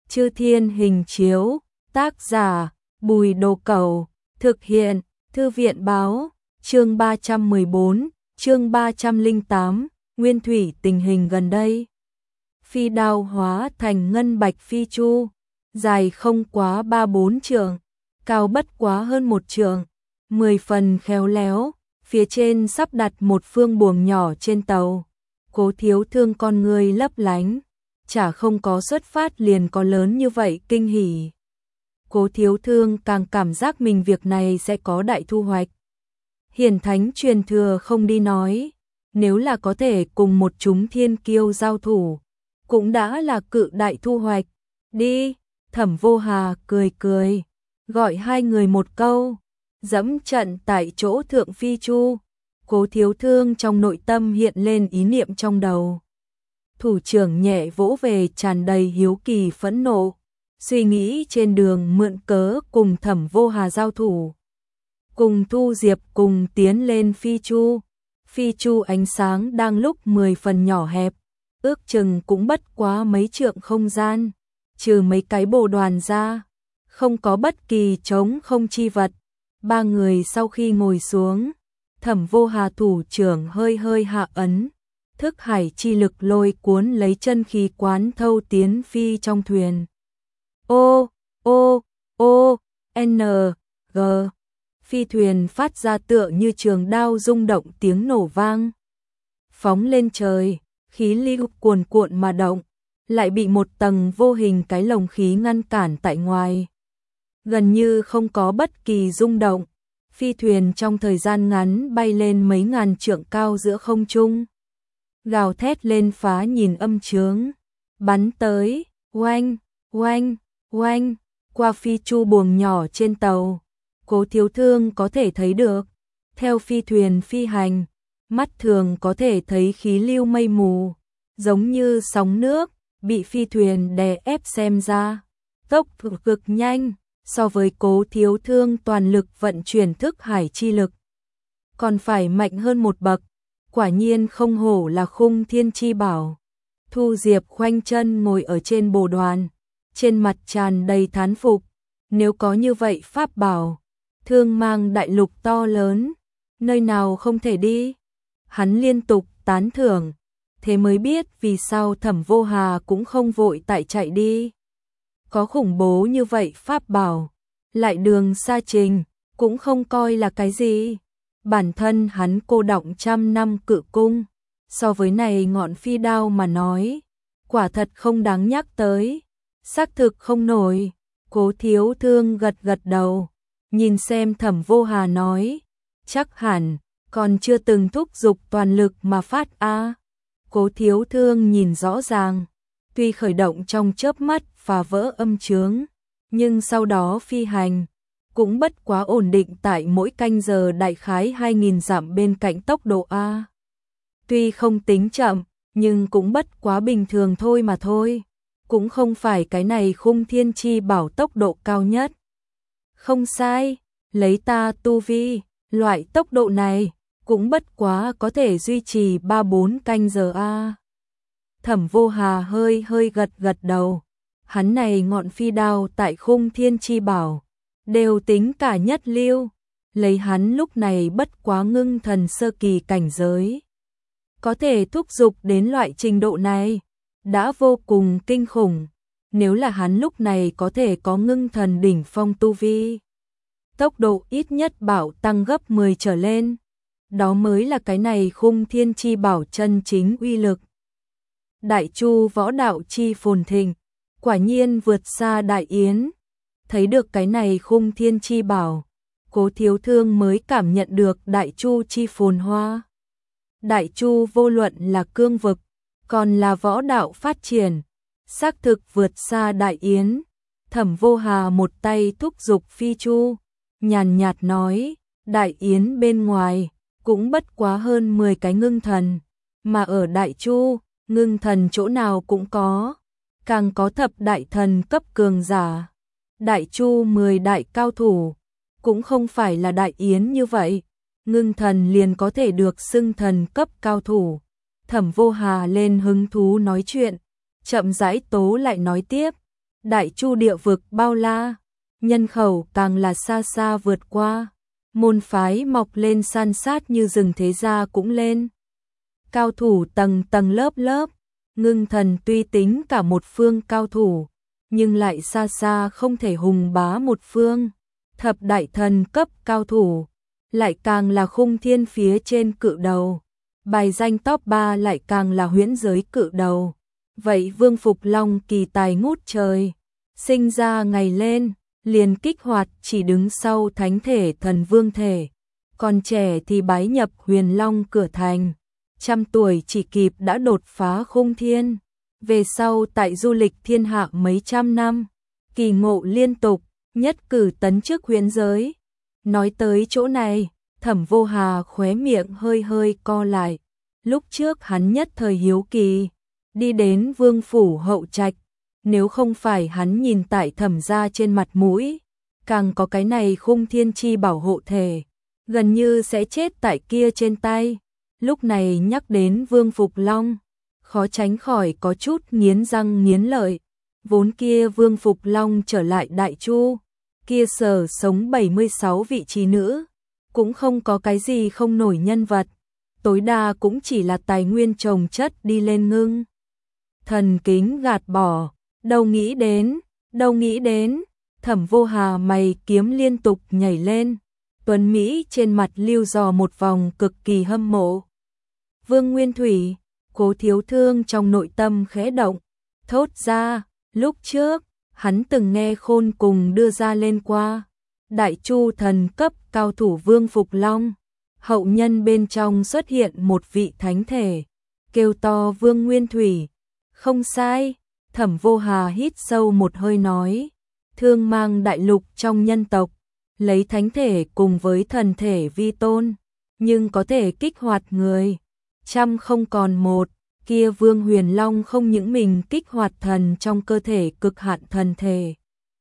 Chư Thiên Hình Chiếu, tác giả, Bùi Đồ Cẩu, thực hiện, Thư viện báo, chương 314, chương 308, Nguyên thủy tình hình gần đây. Phi đao hóa thành ngân bạch phi chu, dài không quá 3-4 trượng, cao bất quá hơn 1 trượng, 10 phần khéo léo, phía trên sắp đặt một phương buồng nhỏ trên tàu. Cố Thiếu Thương con người lấp lánh, chả không có xuất phát liền có lớn như vậy kinh hỉ. Cố Thiếu Thương càng cảm giác mình việc này sẽ có đại thu hoạch. Hiển thánh truyền thừa không đi nói, nếu là có thể cùng một chúng thiên kiêu giao thủ, cũng đã là cự đại thu hoạch. Đi, Thẩm Vô Hà cười cười, gọi hai người một câu, dẫm trận tại chỗ thượng phi chu. Cố Thiếu Thương trong nội tâm hiện lên ý niệm trong đầu. Thủ trưởng nhẹ vỗ về tràn đầy hiếu kỳ phẫn nộ, suy nghĩ trên đường mượn cớ cùng Thẩm Vô Hà giao thủ. Cùng Thu Diệp cùng tiến lên phi chu. Phi chu ánh sáng đang lúc 10 phần nhỏ hẹp, ước chừng cũng bất quá mấy trượng không gian, trừ mấy cái bồ đoàn ra, không có bất kỳ trống không chi vật. Ba người sau khi ngồi xuống, Thẩm Vô Hà thủ trưởng hơi hơi hạ ấn, thức hải chi lực lôi cuốn lấy chân khí quán thâu tiến phi trong thuyền. Ô, ô, ô, n, g. Phi thuyền phát ra tựa như trường đao rung động tiếng nổ vang. Phóng lên trời, khí lưu cuồn cuộn mà động, lại bị một tầng vô hình cái lồng khí ngăn cản tại ngoài. Gần như không có bất kỳ rung động, phi thuyền trong thời gian ngắn bay lên mấy ngàn trượng cao giữa không trung. Gào thét lên phá nhìn âm chướng, bắn tới, oanh, oanh, oanh, qua phi chu buồng nhỏ trên tàu. Cố Thiếu Thương có thể thấy được, theo phi thuyền phi hành, mắt thường có thể thấy khí lưu mây mù, giống như sóng nước, bị phi thuyền đè ép xem ra. Tốc độ cực nhanh, so với Cố Thiếu Thương toàn lực vận chuyển thức hải chi lực, còn phải mạnh hơn một bậc, quả nhiên không hổ là khung thiên chi bảo. Thu Diệp khoanh chân ngồi ở trên bồ đoàn, trên mặt tràn đầy thán phục, nếu có như vậy pháp bảo, thương mang đại lục to lớn, nơi nào không thể đi. Hắn liên tục tán thưởng, thế mới biết vì sao Thẩm Vô Hà cũng không vội tại chạy đi. Có khủng bố như vậy pháp bảo, lại đường xa trình, cũng không coi là cái gì. Bản thân hắn cô đọng trăm năm cự cung, so với này ngọn phi đao mà nói, quả thật không đáng nhắc tới. Xác thực không nổi. Cố Thiếu Thương gật gật đầu, nhìn xem Thẩm Vô Hà nói, chắc hẳn còn chưa từng thúc giục toàn lực mà phát a. Cố Thiếu Thương nhìn rõ ràng, tuy khởi động trong chớp mắt phá vỡ âm chướng, nhưng sau đó phi hành cũng bất quá ổn định tại mỗi canh giờ đại khái 2000 dặm bên cạnh tốc độ a. Tuy không tính chậm, nhưng cũng bất quá bình thường thôi mà thôi, cũng không phải cái này khung thiên chi bảo tốc độ cao nhất. Không sai, lấy ta tu vi, loại tốc độ này cũng bất quá có thể duy trì 3-4 canh giờ a. Thẩm Vô Hà hơi hơi gật gật đầu, hắn này ngọn phi đao tại khung thiên chi bảo đều tính cả nhất lưu, lấy hắn lúc này bất quá ngưng thần sơ kỳ cảnh giới, có thể thúc giục đến loại trình độ này, đã vô cùng kinh khủng. Nếu là hắn lúc này có thể có ngưng thần đỉnh phong tu vi, tốc độ ít nhất bảo tăng gấp 10 trở lên, đó mới là cái này khung thiên chi bảo chân chính uy lực. Đại Chu võ đạo chi phồn thịnh, quả nhiên vượt xa Đại Yến. Thấy được cái này khung thiên chi bảo, Cố Thiếu Thương mới cảm nhận được Đại Chu chi phồn hoa. Đại Chu vô luận là cương vực, còn là võ đạo phát triển, xác thực vượt xa Đại Yến. Thẩm Vô Hà một tay thúc giục phi chu, nhàn nhạt nói, Đại Yến bên ngoài cũng bất quá hơn 10 cái ngưng thần, mà ở Đại Chu, ngưng thần chỗ nào cũng có, càng có thập đại thần cấp cường giả. Đại Chu 10 đại cao thủ, cũng không phải là Đại Yến như vậy, ngưng thần liền có thể được xưng thần cấp cao thủ. Thẩm Vô Hà lên hứng thú nói chuyện, chậm rãi tố lại nói tiếp, Đại Chu địa vực bao la, nhân khẩu càng là xa xa vượt qua, môn phái mọc lên san sát như rừng, thế gia cũng lên. Cao thủ tầng tầng lớp lớp, Ngưng Thần tuy tính cả một phương cao thủ, nhưng lại xa xa không thể hùng bá một phương. Thập đại thần cấp cao thủ, lại càng là khung thiên phía trên cự đầu. Bài danh top 3 lại càng là huyễn giới cự đầu. Vậy Vương Phục Long kỳ tài ngút trời, sinh ra ngày lên, liền kích hoạt chỉ đứng sau thánh thể thần vương thể. Còn trẻ thì bái nhập Huyền Long cửa thành, trăm tuổi chỉ kịp đã đột phá khung thiên. Về sau tại du lịch thiên hạ mấy trăm năm, kỳ ngộ liên tục, nhất cử tấn chức huyễn giới. Nói tới chỗ này, Thẩm Vô Hà khóe miệng hơi hơi co lại. Lúc trước hắn nhất thời hiếu kỳ, đi đến Vương phủ hậu trạch, nếu không phải hắn nhìn tại Thẩm gia trên mặt mũi, càng có cái này khung thiên chi bảo hộ thể, gần như sẽ chết tại kia trên tay. Lúc này nhắc đến Vương Phục Long, khó tránh khỏi có chút nghiến răng nghiến lợi. Vốn kia Vương Phục Long trở lại Đại Chu, kia sở sống 76 vị trí nữ, cũng không có cái gì không nổi nhân vật, tối đa cũng chỉ là tài nguyên trồng chất đi lên Ngưng Thần kính gạt bỏ. Đâu nghĩ đến, Thẩm Vô Hà mày kiếm liên tục nhảy lên, tuấn Mỹ trên mặt lưu dò một vòng cực kỳ hâm mộ. Vương Nguyên Thủy, Cố Thiếu Thương trong nội tâm khẽ động, thốt ra, lúc trước, hắn từng nghe Khôn Cùng đưa ra lên qua. Đại Chu thần cấp cao thủ Vương Phục Long, hậu nhân bên trong xuất hiện một vị thánh thể, kêu to Vương Nguyên Thủy. Không sai, Thẩm Vô Hà hít sâu một hơi nói, thương mang đại lục trong nhân tộc, lấy thánh thể cùng với thần thể vi tôn, nhưng có thể kích hoạt người, trăm không còn một. Kia Vương Huyền Long không những mình kích hoạt thần trong cơ thể cực hạn thần thể,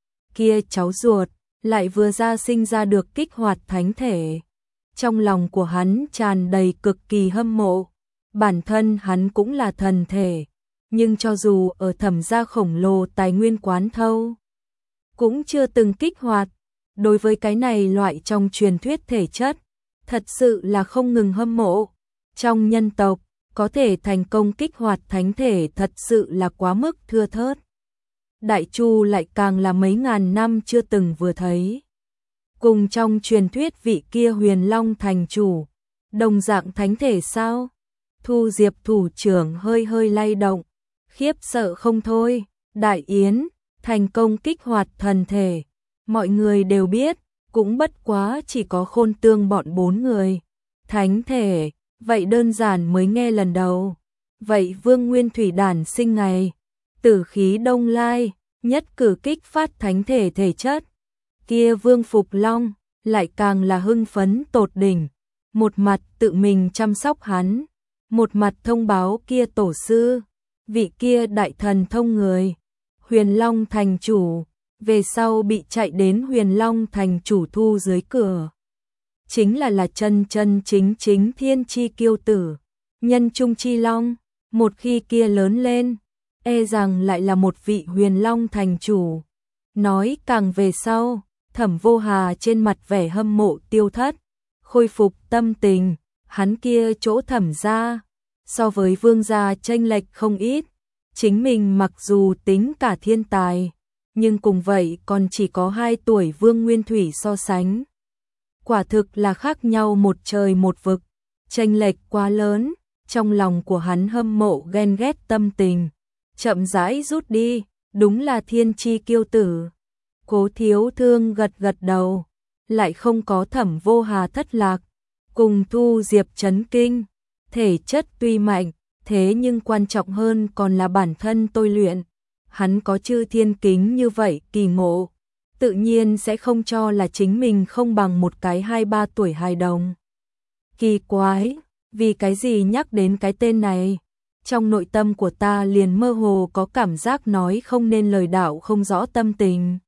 kia cháu ruột lại vừa ra sinh ra được kích hoạt thánh thể. Trong lòng của hắn tràn đầy cực kỳ hâm mộ, bản thân hắn cũng là thần thể, nhưng cho dù ở Thẩm gia khổng lồ tài nguyên quán thâu, cũng chưa từng kích hoạt. Đối với cái này loại trong truyền thuyết thể chất, thật sự là không ngừng hâm mộ. Trong nhân tộc, có thể thành công kích hoạt thánh thể thật sự là quá mức thưa thớt. Đại Chu lại càng là mấy ngàn năm chưa từng vừa thấy. Cùng trong truyền thuyết vị kia Huyền Long thành chủ, đồng dạng thánh thể sao? Thu Diệp thủ trưởng hơi hơi lay động, khiếp sợ không thôi. Đại Yến, thành công kích hoạt thần thể, mọi người đều biết, cũng bất quá chỉ có Khôn Tương bọn 4 người. Thánh thể, vậy đơn giản mới nghe lần đầu. Vậy Vương Nguyên Thủy đản sinh ngày, tử khí đông lai, nhất cử kích phát thánh thể thể chất. Kia Vương Phục Long, lại càng là hưng phấn tột đỉnh, một mặt tự mình chăm sóc hắn, một mặt thông báo kia tổ sư, vị kia đại thần thông người, Huyền Long thành chủ, về sau bị chạy đến Huyền Long thành chủ thu dưới cửa. Chính là chân chân chính chính thiên chi kiêu tử, nhân trung chi long, một khi kia lớn lên, e rằng lại là một vị Huyền Long thành chủ. Nói càng về sau, Thẩm Vô Hà trên mặt vẻ hâm mộ tiêu thất, khôi phục tâm tình, hắn kia chỗ Thẩm gia, so với Vương gia chênh lệch không ít, chính mình mặc dù tính cả thiên tài, nhưng cùng vậy còn chỉ có 2 tuổi Vương Nguyên Thủy so sánh. Quả thực là khác nhau một trời một vực, chênh lệch quá lớn, trong lòng của hắn hâm mộ ghen ghét tâm tình, chậm rãi rút đi, đúng là thiên chi kiêu tử. Cố Thiếu Thương gật gật đầu, lại không có Thẩm Vô Hà thất lạc, cùng Thu Diệp chấn kinh, thể chất tuy mạnh, thế nhưng quan trọng hơn còn là bản thân tôi luyện, hắn có chư thiên kính như vậy kỳ ngộ, tự nhiên sẽ không cho là chính mình không bằng một cái 2-3 tuổi hài đồng. Kỳ quái, vì cái gì nhắc đến cái tên này, trong nội tâm của ta liền mơ hồ có cảm giác nói không nên lời đạo không rõ tâm tình.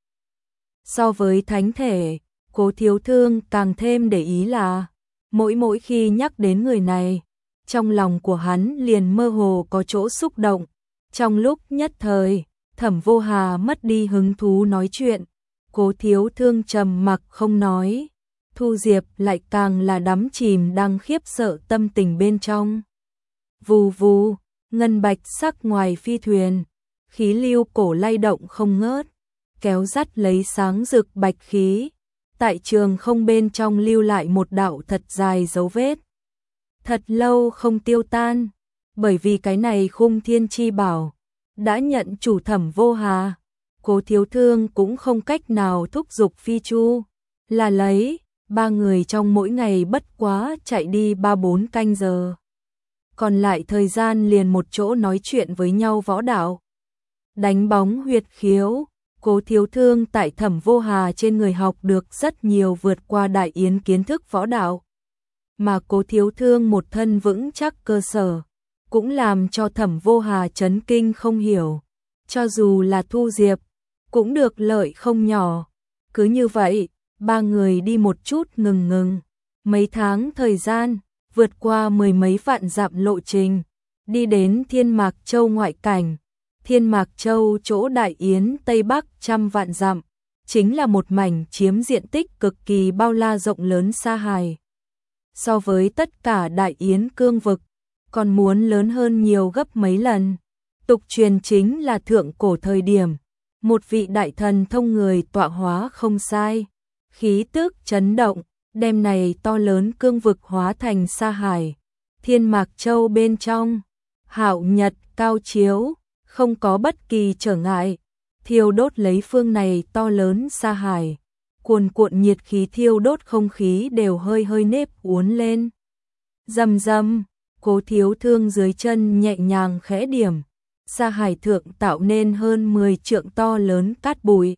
So với thánh thể, Cố Thiếu Thương càng thêm để ý là, mỗi khi nhắc đến người này, trong lòng của hắn liền mơ hồ có chỗ xúc động. Trong lúc nhất thời, Thẩm Vô Hà mất đi hứng thú nói chuyện, Cố Thiếu Thương trầm mặc không nói, Thu Diệp lại càng là đắm chìm đang khiếp sợ tâm tình bên trong. Vù vù, ngân bạch sắc ngoài phi thuyền, khí lưu cổ lay động không ngớt, kéo dắt lấy sáng rực bạch khí, tại trường không bên trong lưu lại một đạo thật dài dấu vết. Thật lâu không tiêu tan, bởi vì cái này Khung Thiên Chi Bảo đã nhận chủ Thẩm Vô Hà, Cố Thiếu Thương cũng không cách nào thúc giục phi chu, là lấy, ba người trong mỗi ngày bất quá chạy đi 3-4 canh giờ. Còn lại thời gian liền một chỗ nói chuyện với nhau võ đạo. Đánh bóng huyệt khiếu, Cố Thiếu Thương tại Thẩm Vô Hà trên người học được rất nhiều vượt qua Đại Yến kiến thức võ đạo. Mà Cố Thiếu Thương một thân vững chắc cơ sở, cũng làm cho Thẩm Vô Hà chấn kinh không hiểu. Cho dù là Thu Diệp, cũng được lợi không nhỏ. Cứ như vậy, ba người đi một chút ngừng. Mấy tháng thời gian, vượt qua 10 mấy vạn dặm lộ trình, đi đến Thiên Mạc Châu ngoại cảnh. Thiên Mạc Châu chỗ Đại Yến Tây Bắc 100 vạn dặm, chính là một mảnh chiếm diện tích cực kỳ bao la rộng lớn xa hài. So với tất cả Đại Yến cương vực, còn muốn lớn hơn nhiều gấp mấy lần. Tục truyền chính là thượng cổ thời điểm, một vị đại thần thông người tọa hóa không sai, khí tức chấn động, đem này to lớn cương vực hóa thành sa hải. Thiên Mạc Châu bên trong, hạo nhật cao chiếu, không có bất kỳ trở ngại, thiêu đốt lấy phương này to lớn sa hải. Cuồn cuộn nhiệt khí thiêu đốt không khí đều hơi nếp uốn lên. Rầm rầm, Cố Thiếu Thương dưới chân nhẹ nhàng khẽ điểm, sa hải thượng tạo nên hơn 10 trượng to lớn cát bụi.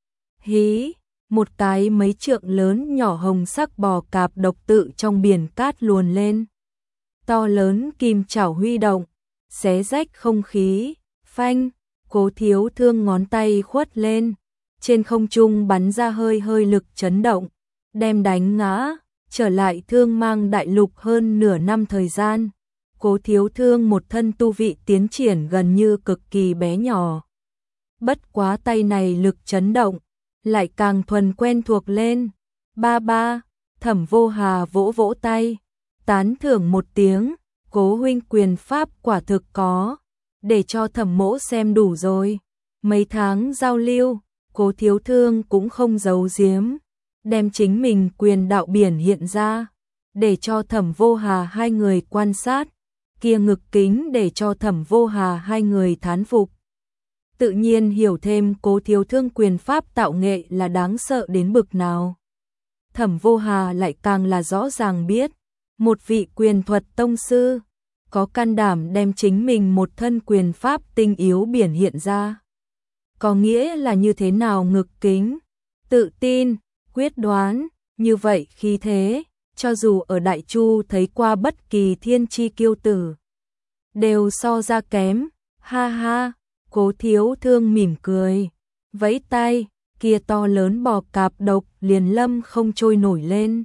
Hí, một cái mấy trượng lớn nhỏ hồng sắc bò cạp độc tự trong biển cát luồn lên. To lớn kim chảo huy động, xé rách không khí, phanh, Cố Thiếu Thương ngón tay khuất lên, trên không trung bắn ra hơi lực chấn động, đem đánh ngã, trở lại Thương Mang đại lục hơn nửa năm thời gian. Cố Thiếu Thương một thân tu vị tiến triển gần như cực kỳ bé nhỏ. Bất quá tay này lực chấn động, lại càng thuần quen thuộc lên. Ba, Thẩm Vô Hà vỗ tay, tán thưởng một tiếng, Cố huynh quyền pháp quả thực có, để cho Thẩm mỗ xem đủ rồi. Mấy tháng giao lưu, Cố Thiếu Thương cũng không giấu giếm, đem chính mình quyền đạo biển hiện ra, để cho Thẩm Vô Hà hai người quan sát, kia ngực kính để cho Thẩm Vô Hà hai người thán phục. Tự nhiên hiểu thêm Cố Thiếu Thương quyền pháp tạo nghệ là đáng sợ đến bực nào. Thẩm Vô Hà lại càng là rõ ràng biết, một vị quyền thuật tông sư, có can đảm đem chính mình một thân quyền pháp tinh yếu biển hiện ra. Có nghĩa là như thế nào ngực kính, tự tin, quyết đoán, như vậy khí thế, cho dù ở Đại Chu thấy qua bất kỳ thiên chi kiêu tử, đều so ra kém, ha, Cố Thiếu Thương mỉm cười, vẫy tay, kia to lớn bò cạp độc liền lâm không trôi nổi lên.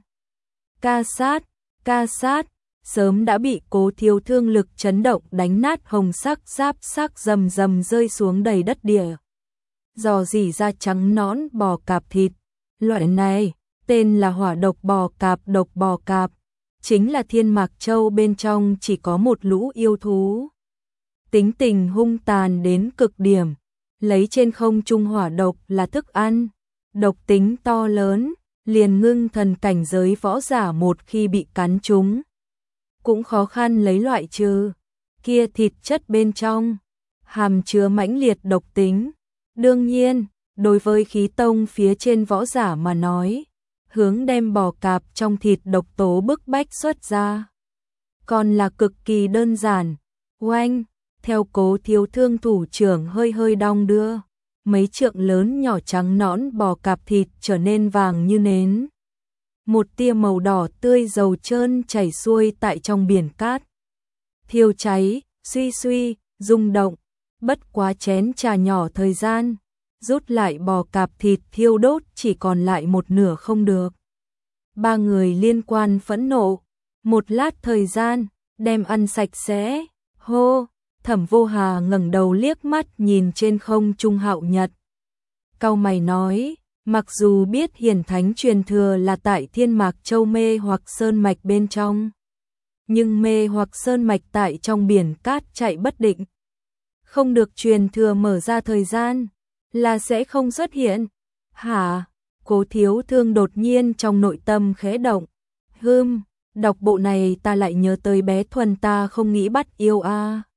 Ca sát, sớm đã bị Cố Thiếu Thương lực chấn động đánh nát hồng sắc giáp sắc rầm rơi xuống đầy đất địa. Dò dỉ ra trắng nõn bò cạp thịt, loại này, tên là hỏa độc bò cạp, chính là Thiên Mạc Châu bên trong chỉ có một lũ yêu thú. Tính tình hung tàn đến cực điểm, lấy trên không trung hỏa độc là thức ăn, độc tính to lớn, liền ngưng thần cảnh giới võ giả một khi bị cắn trúng, cũng khó khăn lấy loại trừ, kia thịt chất bên trong, hàm chứa mãnh liệt độc tính. Đương nhiên, đối với khí tông phía trên võ giả mà nói, hướng đem bò cạp trong thịt độc tố bức bách xuất ra, còn là cực kỳ đơn giản. Oanh, theo Cố Thiếu Thương thủ trưởng hơi đong đưa, mấy trượng lớn nhỏ trắng nõn bò cạp thịt trở nên vàng như nến. Một tia màu đỏ tươi dầu trơn chảy xuôi tại trong biển cát. Thiêu cháy, suy, rung động, bất quá chén trà nhỏ thời gian, rút lại bò cạp thịt thiêu đốt chỉ còn lại một nửa không được. Ba người liên quan phẫn nộ, một lát thời gian, đem ăn sạch sẽ, hô, Thẩm Vô Hà ngẩng đầu liếc mắt nhìn trên không trung Hạo Nhật. Cau mày nói, mặc dù biết hiển thánh truyền thừa là tại Thiên Mạc Châu mê hoặc sơn mạch bên trong, nhưng mê hoặc sơn mạch tại trong biển cát chạy bất định, không được truyền thừa mở ra thời gian, là sẽ không xuất hiện. Hả? Cố Thiếu Thương đột nhiên trong nội tâm khẽ động. Đọc bộ này ta lại nhớ tới bé Thuần ta không nghĩ bắt yêu a.